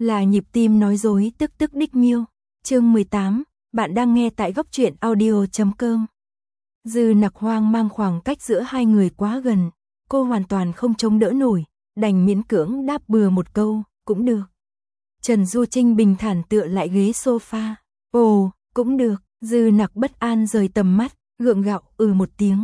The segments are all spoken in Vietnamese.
là nhịp tim nói dối tức tức đích miêu. Chương 18, bạn đang nghe tại góc truyện audio.com. Dư Nặc hoang mang, khoảng cách giữa hai người quá gần, cô hoàn toàn không chống đỡ nổi, đành miễn cưỡng đáp bừa một câu, cũng được. Trần Du Trinh bình thản tựa lại ghế sofa. Ồ, cũng được. Dư Nặc bất an rời tầm mắt, gượng gạo một tiếng.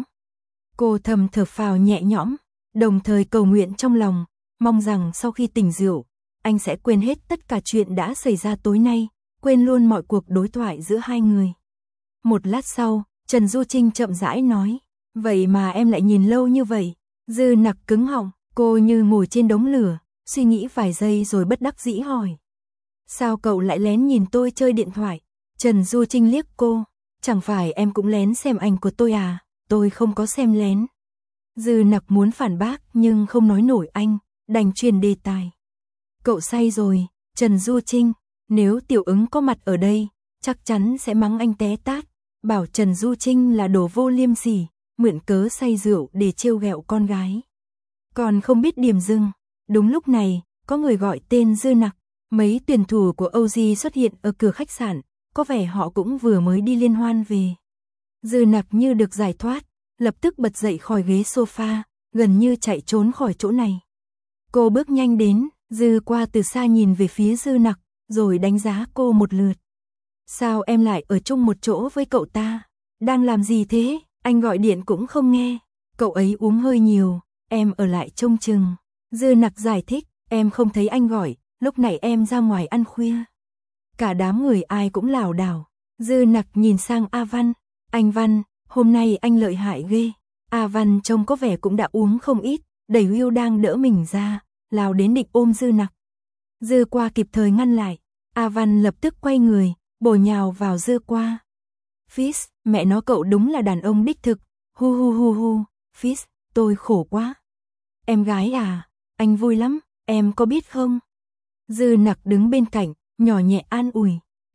Cô thầm thở phào nhẹ nhõm, đồng thời cầu nguyện trong lòng, mong rằng sau khi tỉnh rượu, anh sẽ quên hết tất cả chuyện đã xảy ra tối nay, quên luôn mọi cuộc đối thoại giữa hai người. Một lát sau, Trần Du Trinh chậm rãi nói, vậy mà em lại nhìn lâu như vậy. Dư Nặc cứng họng, cô như ngồi trên đống lửa, suy nghĩ vài giây rồi bất đắc dĩ hỏi. Sao cậu lại lén nhìn tôi chơi điện thoại? Trần Du Trinh liếc cô, chẳng phải em cũng lén xem ảnh của tôi à? Tôi không có xem lén. Dư Nặc muốn phản bác nhưng không nói nổi anh, đành truyền đề tài. Cậu say rồi, Trần Du Trinh, nếu Tiểu Ứng có mặt ở đây, chắc chắn sẽ mắng anh té tát, bảo Trần Du Trinh là đồ vô liêm sỉ, mượn cớ say rượu để trêu ghẹo con gái. Còn không biết điểm dừng. Đúng lúc này, có người gọi tên Dư Nặc. Mấy tuyển thủ của OG xuất hiện ở cửa khách sạn, có vẻ họ cũng vừa mới đi liên hoan về. Dư Nặc như được giải thoát, lập tức bật dậy khỏi ghế sofa, gần như chạy trốn khỏi chỗ này. Cô bước nhanh đến, Dư qua từ xa nhìn về phía Dư Nặc, rồi đánh giá cô một lượt. Sao em lại ở chung một chỗ với cậu ta? Đang làm gì thế? Anh gọi điện cũng không nghe. Cậu ấy uống hơi nhiều, em ở lại trông chừng. Dư Nặc giải thích, em không thấy anh gọi, lúc này em ra ngoài ăn khuya. Cả đám người ai cũng lảo đảo. Dư Nặc nhìn sang A Văn. Anh Văn, hôm nay anh lợi hại ghê. A Văn trông có vẻ cũng đã uống không ít, đẩy Hưu đang đỡ mình ra, lao đến định ôm Dư Nặc. Dư qua kịp thời ngăn lại. A Văn lập tức quay người, bổ nhào vào Dư qua. Fizz, mẹ nó cậu đúng là đàn ông đích thực. Hu hu hu hu, Fizz, tôi khổ quá. Em gái à, anh vui lắm, em có biết không? Dư Nặc đứng bên cạnh, nhỏ nhẹ an ủi.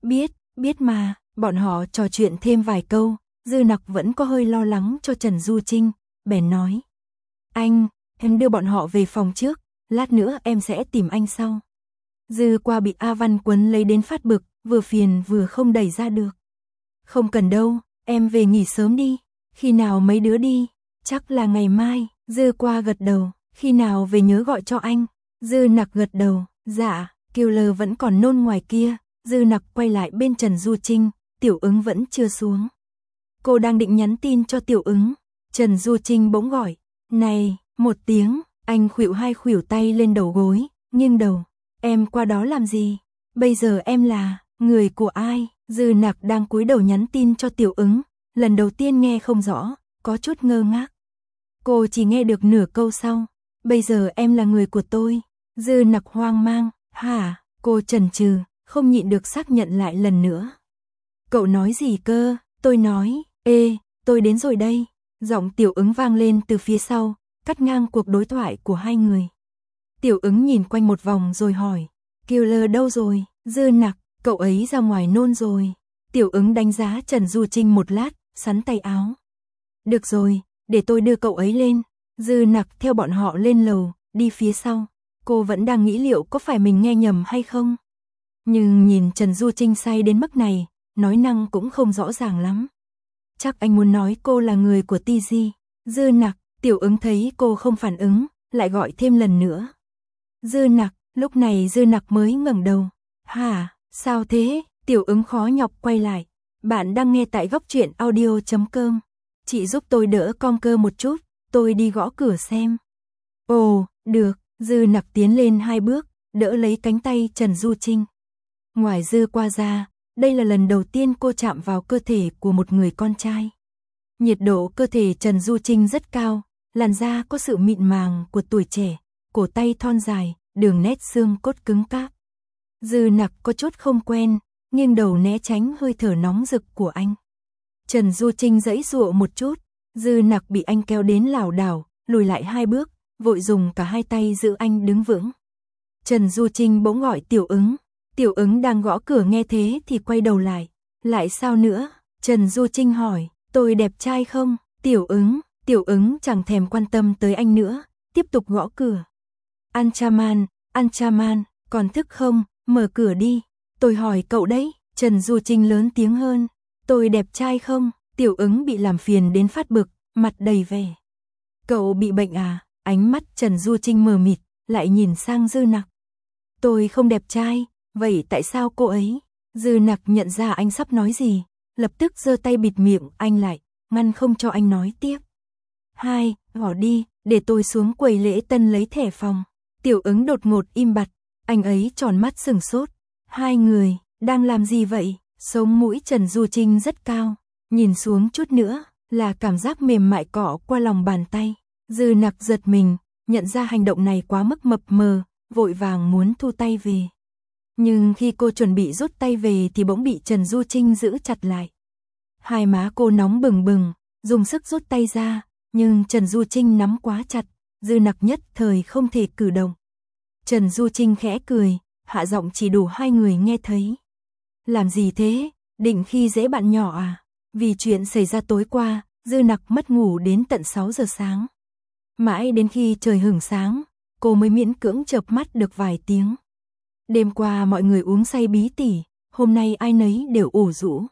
Biết mà. Bọn họ trò chuyện thêm vài câu, Dư Nặc vẫn có hơi lo lắng cho Trần Du Trinh, bèn nói. Anh, em đưa bọn họ về phòng trước, lát nữa em sẽ tìm anh sau. Dư qua bị A Văn quấn lấy đến phát bực, vừa phiền vừa không đẩy ra được. Không cần đâu, em về nghỉ sớm đi. Khi nào mấy đứa đi? Chắc là ngày mai. Dư qua gật đầu. Khi nào về nhớ gọi cho anh. Dư Nặc gật đầu. Dạ, Killer vẫn còn nôn ngoài kia. Dư Nặc quay lại bên Trần Du Trinh, Tiểu Ứng vẫn chưa xuống. Cô đang định nhắn tin cho Tiểu Ứng. Trần Du Trinh bỗng gọi. Này, một tiếng, anh khuỵu hai khuỷu tay lên đầu gối, nghiêng đầu. Em qua đó làm gì? Bây giờ em là người của ai? Dư Nặc đang cúi đầu nhắn tin cho Tiểu Ứng, lần đầu tiên nghe không rõ, có chút ngơ ngác. Cô chỉ nghe được nửa câu sau. Bây giờ em là người của tôi. Dư Nặc hoang mang. Hả? Cô chần chừ, không nhịn được xác nhận lại lần nữa. Cậu nói gì cơ? Tôi nói, tôi đến rồi đây. Giọng Tiểu Ứng vang lên từ phía sau, cắt ngang cuộc đối thoại của hai người. Tiểu Ứng nhìn quanh một vòng rồi hỏi, Killer đâu rồi? Dư Nặc, cậu ấy ra ngoài nôn rồi. Tiểu Ứng đánh giá Trần Du Trinh một lát, sắn tay áo. Được rồi, để tôi đưa cậu ấy lên. Dư Nặc theo bọn họ lên lầu, đi phía sau. Cô vẫn đang nghĩ liệu có phải mình nghe nhầm hay không. Nhưng nhìn Trần Du Trinh say đến mức này, nói năng cũng không rõ ràng lắm. Chắc anh muốn nói cô là người của TG. Dư Nặc, Tiểu Ứng thấy cô không phản ứng, lại gọi thêm lần nữa. Dư Nặc, lúc này Dư Nặc mới ngẩng đầu. Hả, sao thế? Tiểu Ứng khó nhọc quay lại. Bạn đang nghe tại góc truyện audio.com. Chị giúp tôi đỡ con cơ một chút, tôi đi gõ cửa xem. Ồ, được. Dư Nặc tiến lên 2 bước, đỡ lấy cánh tay Trần Du Trinh. Ngoài Dư qua ra, đây là lần đầu tiên cô chạm vào cơ thể của một người con trai. Nhiệt độ cơ thể Trần Du Trinh rất cao, làn da có sự mịn màng của tuổi trẻ, cổ tay thon dài, đường nét xương cốt cứng cáp. Dư Nặc có chút không quen, nghiêng đầu né tránh hơi thở nóng rực của anh. Trần Du Trinh giãy giụa một chút, Dư Nặc bị anh kéo đến lảo đảo, lùi lại 2 bước, vội dùng cả 2 tay giữ anh đứng vững. Trần Du Trinh bỗng gọi Tiểu Ứng. Tiểu Ứng đang gõ cửa nghe thế thì quay đầu lại. Lại sao nữa? Trần Du Trinh hỏi, tôi đẹp trai không? Tiểu Ứng chẳng thèm quan tâm tới anh nữa, tiếp tục gõ cửa. Anchaman, còn thức không? mở cửa đi. Tôi hỏi cậu đấy, Trần Du Trinh lớn tiếng hơn. Tôi đẹp trai không? Tiểu ứng bị làm phiền đến phát bực, mặt đầy vẻ. Cậu bị bệnh à? Ánh mắt Trần Du Trinh mờ mịt, lại nhìn sang Dư Nặc. Tôi không đẹp trai, vậy tại sao cô ấy? Dư Nặc nhận ra anh sắp nói gì, lập tức giơ tay bịt miệng anh lại, ngăn không cho anh nói tiếp. Hai, bỏ đi, để tôi xuống quầy lễ tân lấy thẻ phòng. Tiểu ứng đột ngột im bặt, anh ấy tròn mắt sừng sốt. Hai người, đang làm gì vậy? Sống mũi Trần Du Trinh rất cao, nhìn xuống chút nữa, là cảm giác mềm mại cọ qua lòng bàn tay. Dư Nặc giật mình, nhận ra hành động này quá mức mập mờ, vội vàng muốn thu tay về. Nhưng khi cô chuẩn bị rút tay về thì bỗng bị Trần Du Trinh giữ chặt lại. Hai má cô nóng bừng bừng, dùng sức rút tay ra, nhưng Trần Du Trinh nắm quá chặt, Dư Nặc nhất thời không thể cử động. Trần Du Trinh khẽ cười, hạ giọng chỉ đủ hai người nghe thấy. Làm gì thế, định khi dễ bạn nhỏ à? Vì chuyện xảy ra tối qua, Dư Nặc mất ngủ đến tận 6 giờ sáng. Mãi đến khi trời hửng sáng, cô mới miễn cưỡng chợp mắt được vài tiếng. Đêm qua mọi người uống say bí tỉ, hôm nay ai nấy đều ủ rũ.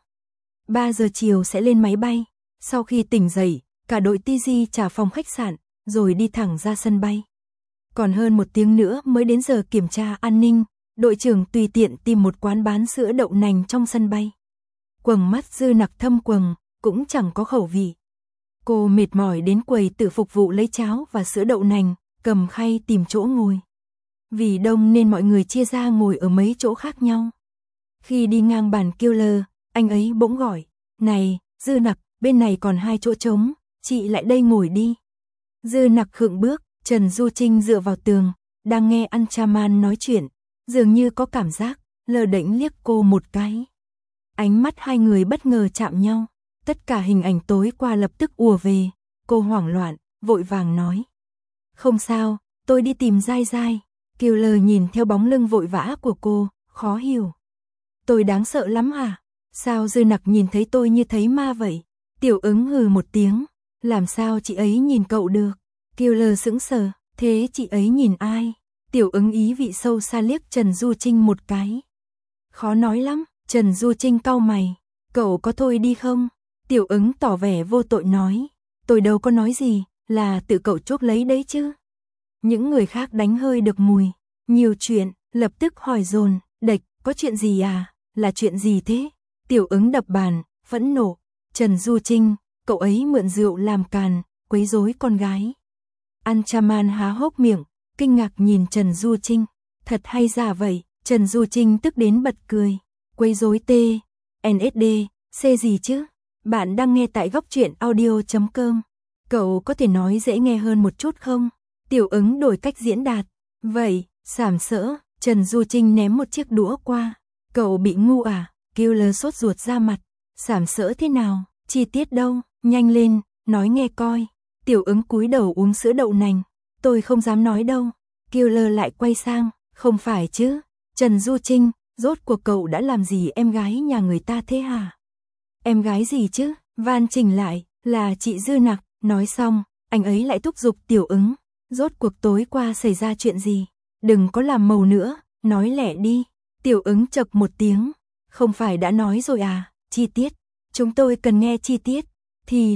3 giờ chiều sẽ lên máy bay, sau khi tỉnh dậy, cả đội TG trả phòng khách sạn, rồi đi thẳng ra sân bay. Còn hơn 1 tiếng nữa mới đến giờ kiểm tra an ninh, đội trưởng tùy tiện tìm một quán bán sữa đậu nành trong sân bay. Quầng mắt Dư Nặc thâm quầng, cũng chẳng có khẩu vị. Cô mệt mỏi đến quầy tự phục vụ lấy cháo và sữa đậu nành, cầm khay tìm chỗ ngồi. Vì đông nên mọi người chia ra ngồi ở mấy chỗ khác nhau. Khi đi ngang bàn Killer, anh ấy bỗng gọi, này, Dư Nặc, bên này còn 2 chỗ trống, chị lại đây ngồi đi. Dư Nặc khựng bước, Trần Du Trinh dựa vào tường, đang nghe Anchaman nói chuyện, dường như có cảm giác, lờ đễnh liếc cô một cái. Ánh mắt hai người bất ngờ chạm nhau, tất cả hình ảnh tối qua lập tức ùa về, cô hoảng loạn, vội vàng nói. Không sao, tôi đi tìm Giai Giai. Killer nhìn theo bóng lưng vội vã của cô, khó hiểu. Tôi đáng sợ lắm à? Sao Dư Nặc nhìn thấy tôi như thấy ma vậy? Tiểu ứng hừ một tiếng, làm sao chị ấy nhìn cậu được? Killer sững sờ, thế chị ấy nhìn ai? Tiểu ứng ý vị sâu xa liếc Trần Du Trinh một cái. Khó nói lắm, Trần Du Trinh cau mày, cậu có thôi đi không? Tiểu ứng tỏ vẻ vô tội nói, tôi đâu có nói gì, là tự cậu chuốc lấy đấy chứ. Những người khác đánh hơi được mùi, nhiều chuyện, lập tức hỏi dồn, địch, có chuyện gì à? Là chuyện gì thế? Tiểu ứng đập bàn, phẫn nộ, Trần Du Trinh, cậu ấy mượn rượu làm càn, quấy rối con gái. Anchaman há hốc miệng, kinh ngạc nhìn Trần Du Trinh, thật hay giả vậy? Trần Du Trinh tức đến bật cười, quấy rối T, NSD, C gì chứ? Bạn đang nghe tại góc truyện audio.com. Cậu có thể nói dễ nghe hơn một chút không? Tiểu ứng đổi cách diễn đạt. Vậy, sàm sỡ, Trần Du Trinh ném một chiếc đũa qua. Cậu bị ngu à? Killer sốt ruột ra mặt. Sàm sỡ thế nào? Chi tiết đâu? Nhanh lên, nói nghe coi. Tiểu ứng cúi đầu uống sữa đậu nành. Tôi không dám nói đâu. Killer lại quay sang. Không phải chứ? Trần Du Trinh, rốt cuộc cậu đã làm gì em gái nhà người ta thế hả? Em gái gì chứ? Van chỉnh lại, là chị Dư Nặc. Nói xong, anh ấy lại thúc giục Tiểu ứng. Rốt cuộc tối qua xảy ra chuyện gì? Đừng có làm màu nữa, nói lẹ đi. Tiểu ứng chậc một tiếng. Không phải đã nói rồi à? Chi tiết. Chúng tôi cần nghe chi tiết. Thì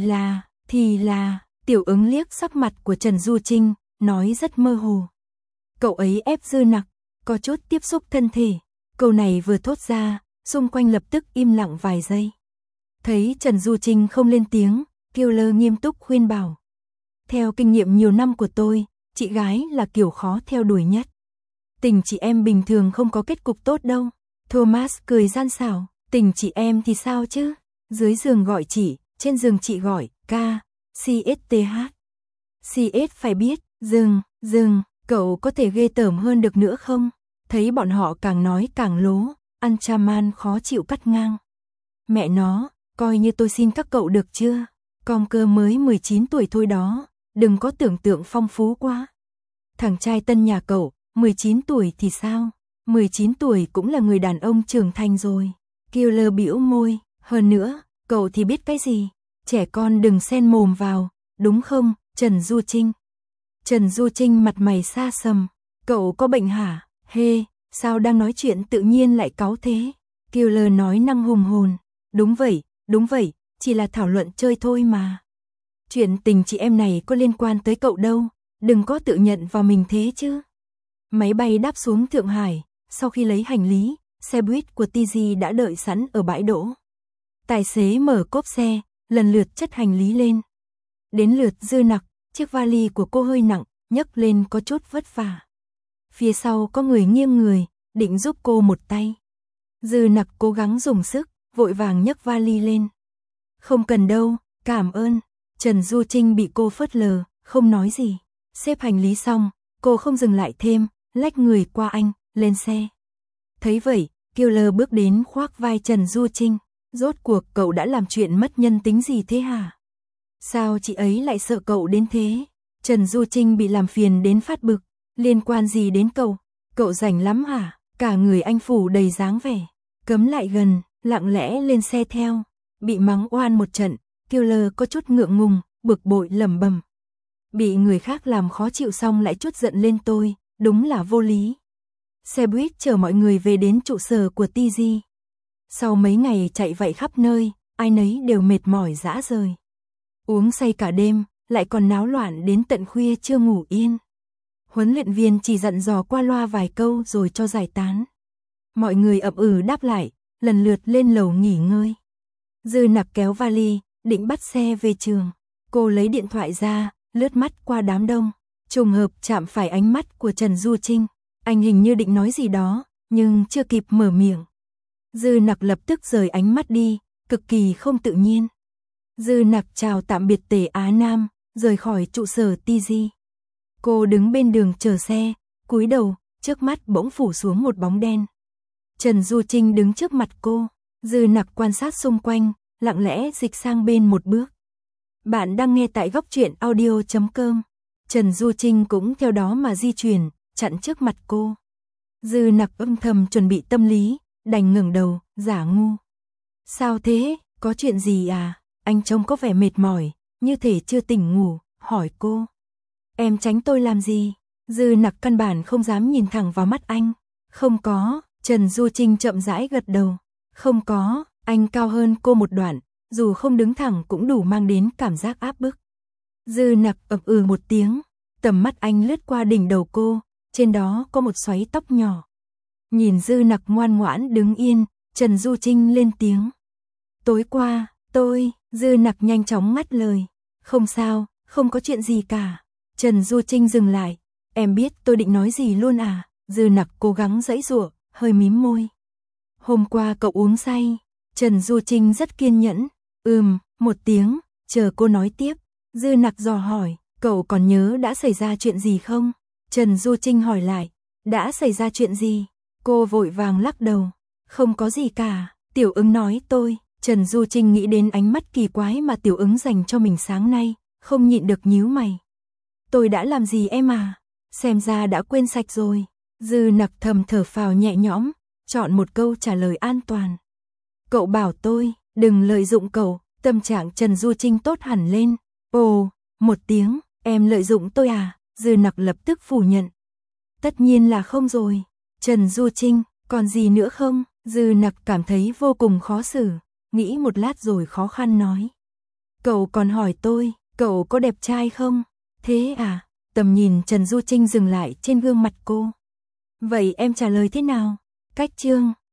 là, Tiểu ứng liếc sắc mặt của Trần Du Trinh, nói rất mơ hồ. Cậu ấy ép Dư Nặc, có chút tiếp xúc thân thể. Câu này vừa thốt ra, xung quanh lập tức im lặng vài giây. Thấy Trần Du Trinh không lên tiếng, Killer nghiêm túc khuyên bảo. Theo kinh nghiệm nhiều năm của tôi, chị gái là kiểu khó theo đuổi nhất. Tình chị em bình thường không có kết cục tốt đâu. Thomas cười gian xảo, tình chị em thì sao chứ? Dưới giường gọi chị, trên giường chị gọi ca, CSTH. CS phải biết, dừng, cậu có thể ghê tởm hơn được nữa không? Thấy bọn họ càng nói càng lố, Anchaman khó chịu cắt ngang. Mẹ nó, coi như tôi xin các cậu được chưa? Con cơ mới 19 tuổi thôi đó, đừng có tưởng tượng phong phú quá. Thằng trai tân nhà cậu, 19 tuổi thì sao? 19 tuổi cũng là người đàn ông trưởng thành rồi. Killer bĩu môi, hơn nữa, cậu thì biết cái gì? Trẻ con đừng xen mồm vào, đúng không, Trần Du Trinh? Trần Du Trinh mặt mày xa sầm, cậu có bệnh hả? Hê, Sao đang nói chuyện tự nhiên lại cáu thế? Killer nói năng hùng hồn. Đúng vậy, chỉ là thảo luận chơi thôi mà. Chuyện tình chị em này có liên quan tới cậu đâu, đừng có tự nhận vào mình thế chứ. Máy bay đáp xuống Thượng Hải, sau khi lấy hành lý, xe buýt của TG đã đợi sẵn ở bãi đỗ. Tài xế mở cốp xe, lần lượt chất hành lý lên. Đến lượt Dư Nặc, chiếc vali của cô hơi nặng, nhấc lên có chút vất vả. Phía sau có người nghiêng người, định giúp cô một tay. Dư Nặc cố gắng dùng sức, vội vàng nhấc vali lên. Không cần đâu, cảm ơn. Trần Du Trinh bị cô phớt lờ, không nói gì. Xếp hành lý xong, cô không dừng lại thêm, lách người qua anh, lên xe. Thấy vậy, Killer bước đến khoác vai Trần Du Trinh. Rốt cuộc cậu đã làm chuyện mất nhân tính gì thế hả? Sao chị ấy lại sợ cậu đến thế? Trần Du Trinh bị làm phiền đến phát bực. Liên quan gì đến cậu? Cậu rảnh lắm hả? Cả người anh phủ đầy dáng vẻ. Cấm lại gần, lặng lẽ lên xe theo. Bị mắng oan một trận, Killer có chút ngượng ngùng, bực bội lẩm bẩm. Bị người khác làm khó chịu xong lại chút giận lên tôi, đúng là vô lý. Xe buýt chở mọi người về đến trụ sở của TG. Sau mấy ngày chạy vạy khắp nơi, ai nấy đều mệt mỏi rã rời. Uống say cả đêm, lại còn náo loạn đến tận khuya chưa ngủ yên. Huấn luyện viên chỉ dặn dò qua loa vài câu rồi cho giải tán. Mọi người ậm ừ đáp lại, lần lượt lên lầu nghỉ ngơi. Dư Nặc kéo vali, định bắt xe về trường. Cô lấy điện thoại ra, lướt mắt qua đám đông. Trùng hợp chạm phải ánh mắt của Trần Du Trinh. Anh hình như định nói gì đó, nhưng chưa kịp mở miệng. Dư Nặc lập tức rời ánh mắt đi, cực kỳ không tự nhiên. Dư Nặc chào tạm biệt Tề Á Nam, rời khỏi trụ sở TG. Cô đứng bên đường chờ xe, cúi đầu, trước mắt bỗng phủ xuống một bóng đen. Trần Du Trinh đứng trước mặt cô, Dư Nặc quan sát xung quanh, lặng lẽ dịch sang bên một bước. Bạn đang nghe tại góc truyện audio.com. Trần Du Trinh cũng theo đó mà di chuyển, chặn trước mặt cô. Dư Nặc âm thầm chuẩn bị tâm lý, đành ngẩng đầu, giả ngu. Sao thế, có chuyện gì à? Anh trông có vẻ mệt mỏi, như thể chưa tỉnh ngủ, hỏi cô. Em tránh tôi làm gì? Dư Nặc căn bản không dám nhìn thẳng vào mắt anh. Không có, Trần Du Trinh chậm rãi gật đầu. Không có, anh cao hơn cô một đoạn, dù không đứng thẳng cũng đủ mang đến cảm giác áp bức. Dư Nặc ậm ừ một tiếng, tầm mắt anh lướt qua đỉnh đầu cô, trên đó có một xoáy tóc nhỏ. Nhìn Dư Nặc ngoan ngoãn đứng yên, Trần Du Trinh lên tiếng. Tối qua, Dư Nặc nhanh chóng ngắt lời. Không sao, không có chuyện gì cả. Trần Du Trinh dừng lại. Em biết tôi định nói gì luôn à? Dư Nặc cố gắng giãy giụa, hơi mím môi. Hôm qua cậu uống say. Trần Du Trinh rất kiên nhẫn. Một tiếng, chờ cô nói tiếp. Dư Nặc dò hỏi, cậu còn nhớ đã xảy ra chuyện gì không? Trần Du Trinh hỏi lại, đã xảy ra chuyện gì? Cô vội vàng lắc đầu. Không có gì cả, Tiểu Ứng nói tôi. Trần Du Trinh nghĩ đến ánh mắt kỳ quái mà Tiểu Ứng dành cho mình sáng nay, không nhịn được nhíu mày. Tôi đã làm gì em à? Xem ra đã quên sạch rồi. Dư Nặc thầm thở phào nhẹ nhõm, chọn một câu trả lời an toàn. Cậu bảo tôi, đừng lợi dụng cậu. Tâm trạng Trần Du Trinh tốt hẳn lên. Ồ, một tiếng, em lợi dụng tôi à? Dư Nặc lập tức phủ nhận. Tất nhiên là không rồi. Trần Du Trinh, còn gì nữa không? Dư Nặc cảm thấy vô cùng khó xử, nghĩ một lát rồi khó khăn nói. Cậu còn hỏi tôi, cậu có đẹp trai không? Thế à? Tầm nhìn Trần Du Trinh dừng lại trên gương mặt cô. Vậy em trả lời thế nào? Cách chương